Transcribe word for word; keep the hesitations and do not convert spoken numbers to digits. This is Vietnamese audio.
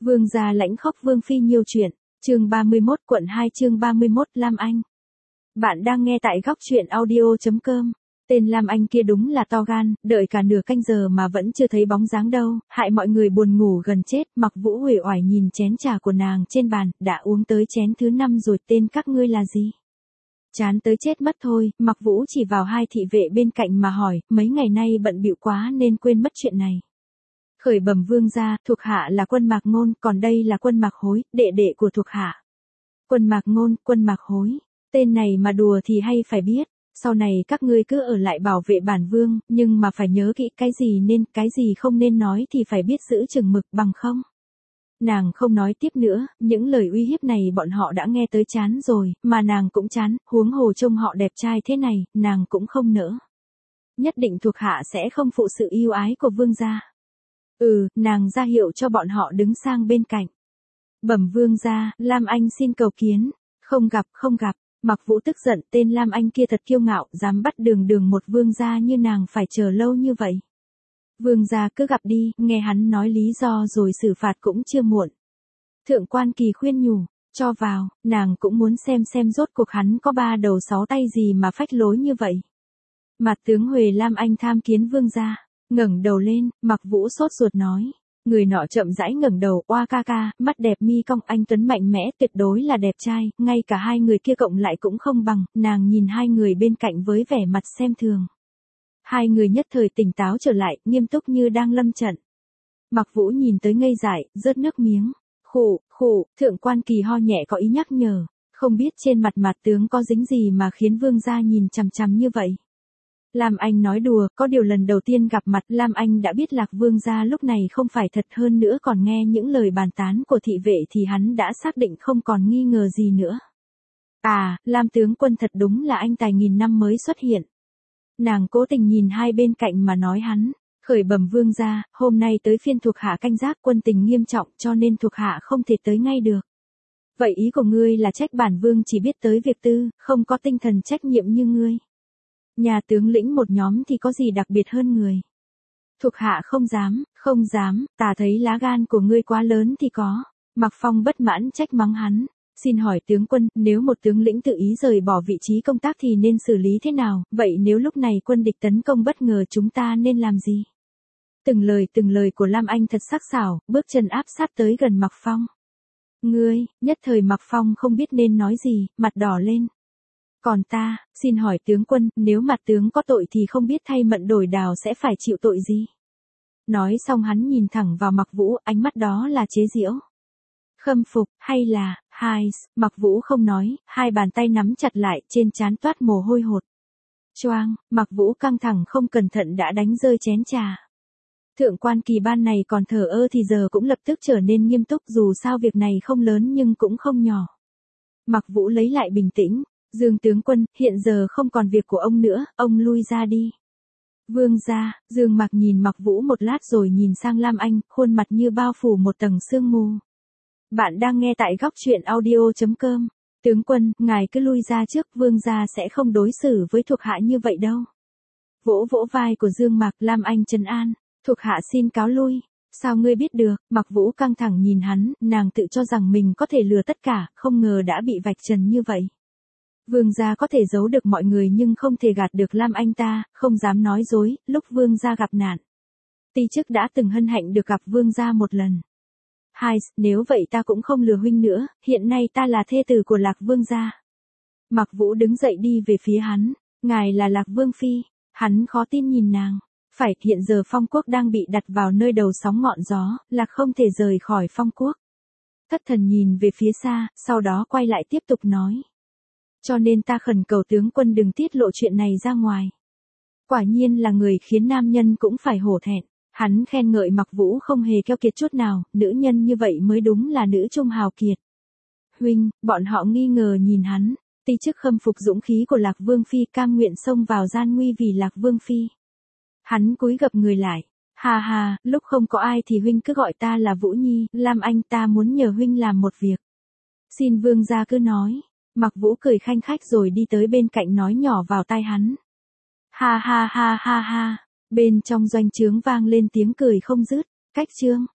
Vương gia lãnh khóc Vương phi nhiều chuyện, chương ba mươi mốt quận hai chương ba mươi mốt Lam Anh. Bạn đang nghe tại góc truyện audio chấm com. Tên Lam Anh kia đúng là to gan, đợi cả nửa canh giờ mà vẫn chưa thấy bóng dáng đâu, hại mọi người buồn ngủ gần chết. Mặc Vũ uể oải nhìn chén trà của nàng trên bàn, đã uống tới chén thứ năm rồi, tên các ngươi là gì? Chán tới chết mất thôi. Mặc Vũ chỉ vào hai thị vệ bên cạnh mà hỏi, mấy ngày nay bận bịu quá nên quên mất chuyện này. Khởi bẩm vương gia, thuộc hạ là Quân Mạc Ngôn, còn đây là Quân Mạc Hối, đệ đệ của thuộc hạ. Quân Mạc Ngôn, Quân Mạc Hối, tên này mà đùa thì hay phải biết, sau này các ngươi cứ ở lại bảo vệ bản vương, nhưng mà phải nhớ kỹ cái gì nên, cái gì không nên nói thì phải biết giữ chừng mực, bằng không. Nàng không nói tiếp nữa, những lời uy hiếp này bọn họ đã nghe tới chán rồi, mà nàng cũng chán, huống hồ trông họ đẹp trai thế này, nàng cũng không nỡ. Nhất định thuộc hạ sẽ không phụ sự yêu ái của vương gia. Ừ, nàng ra hiệu cho bọn họ đứng sang bên cạnh. Bẩm vương gia, Lam Anh xin cầu kiến. Không gặp, không gặp. Mặc Vũ tức giận, tên Lam Anh kia thật kiêu ngạo, dám bắt đường đường một vương gia như nàng phải chờ lâu như vậy. Vương gia cứ gặp đi, nghe hắn nói lý do rồi xử phạt cũng chưa muộn. Thượng quan Kỳ khuyên nhủ, cho vào, nàng cũng muốn xem xem rốt cuộc hắn có ba đầu sáu tay gì mà phách lối như vậy. Mặt tướng Huệ Lam Anh tham kiến vương gia. Ngẩng đầu lên, Mặc Vũ sốt ruột nói. Người nọ chậm rãi ngẩng đầu, oa ca ca, mắt đẹp mi cong, anh tuấn mạnh mẽ, tuyệt đối là đẹp trai, ngay cả hai người kia cộng lại cũng không bằng. Nàng nhìn hai người bên cạnh với vẻ mặt xem thường. Hai người nhất thời tỉnh táo trở lại, nghiêm túc như đang lâm trận. Mặc Vũ nhìn tới ngây dại, rớt nước miếng. Khụ, khụ, Thượng quan Kỳ ho nhẹ có ý nhắc nhở, không biết trên mặt mặt tướng có dính gì mà khiến vương gia nhìn chằm chằm như vậy. Lam Anh nói đùa, có điều lần đầu tiên gặp mặt Lam Anh đã biết Lạc vương gia lúc này không phải thật, hơn nữa còn nghe những lời bàn tán của thị vệ thì hắn đã xác định không còn nghi ngờ gì nữa. À, Lam tướng quân thật đúng là anh tài nghìn năm mới xuất hiện. Nàng cố tình nhìn hai bên cạnh mà nói hắn, khởi bẩm vương gia, hôm nay tới phiên thuộc hạ canh giác, quân tình nghiêm trọng cho nên thuộc hạ không thể tới ngay được. Vậy ý của ngươi là trách bản vương chỉ biết tới việc tư, không có tinh thần trách nhiệm như ngươi. Nhà tướng lĩnh một nhóm thì có gì đặc biệt hơn người. Thuộc hạ không dám, không dám, ta thấy lá gan của ngươi quá lớn thì có. Mặc Phong bất mãn trách mắng hắn. Xin hỏi tướng quân, nếu một tướng lĩnh tự ý rời bỏ vị trí công tác thì nên xử lý thế nào, vậy nếu lúc này quân địch tấn công bất ngờ chúng ta nên làm gì? Từng lời từng lời của Lam Anh thật sắc sảo, bước chân áp sát tới gần Mặc Phong. Ngươi, nhất thời Mặc Phong không biết nên nói gì, mặt đỏ lên. Còn ta, xin hỏi tướng quân, nếu mặt tướng có tội thì không biết thay Mận Đổi Đào sẽ phải chịu tội gì? Nói xong hắn nhìn thẳng vào Mặc Vũ, ánh mắt đó là chế giễu. Khâm phục, hay là, hai, Mặc Vũ không nói, hai bàn tay nắm chặt lại, trên trán toát mồ hôi hột. Choang, Mặc Vũ căng thẳng không cẩn thận đã đánh rơi chén trà. Thượng quan Kỳ ban này còn thờ ơ thì giờ cũng lập tức trở nên nghiêm túc, dù sao việc này không lớn nhưng cũng không nhỏ. Mặc Vũ lấy lại bình tĩnh. Dương tướng quân, hiện giờ không còn việc của ông nữa, ông lui ra đi. Vương gia, Dương Mặc nhìn Mặc Vũ một lát rồi nhìn sang Lam Anh, khuôn mặt như bao phủ một tầng sương mù. Bạn đang nghe tại góc truyện audio chấm com. Tướng quân, ngài cứ lui ra trước, vương gia sẽ không đối xử với thuộc hạ như vậy đâu. Vỗ vỗ vai của Dương Mặc, Lam Anh trấn an, thuộc hạ xin cáo lui. Sao ngươi biết được? Mặc Vũ căng thẳng nhìn hắn, nàng tự cho rằng mình có thể lừa tất cả, không ngờ đã bị vạch trần như vậy. Vương gia có thể giấu được mọi người nhưng không thể gạt được Lam Anh ta, không dám nói dối, lúc vương gia gặp nạn. Ti chức đã từng hân hạnh được gặp vương gia một lần. Hai, nếu vậy ta cũng không lừa huynh nữa, hiện nay ta là thê tử của Lạc vương gia. Mặc Vũ đứng dậy đi về phía hắn, ngài là Lạc vương phi, hắn khó tin nhìn nàng. Phải, hiện giờ Phong quốc đang bị đặt vào nơi đầu sóng ngọn gió, Lạc không thể rời khỏi Phong quốc. Thất thần nhìn về phía xa, sau đó quay lại tiếp tục nói. Cho nên ta khẩn cầu tướng quân đừng tiết lộ chuyện này ra ngoài. Quả nhiên là người khiến nam nhân cũng phải hổ thẹn. Hắn khen ngợi Mặc Vũ không hề keo kiệt chút nào, nữ nhân như vậy mới đúng là nữ trung hào kiệt. Huynh, bọn họ nghi ngờ nhìn hắn, ti chức khâm phục dũng khí của Lạc vương phi, cam nguyện xông vào gian nguy vì Lạc vương phi. Hắn cúi gập người lại, ha ha, lúc không có ai thì huynh cứ gọi ta là Vũ Nhi, Lam Anh ta muốn nhờ huynh làm một việc. Xin vương gia cứ nói. Mặc Vũ cười khanh khách rồi đi tới bên cạnh nói nhỏ vào tai hắn. Ha ha ha ha ha, bên trong doanh trướng vang lên tiếng cười không dứt, cách chương.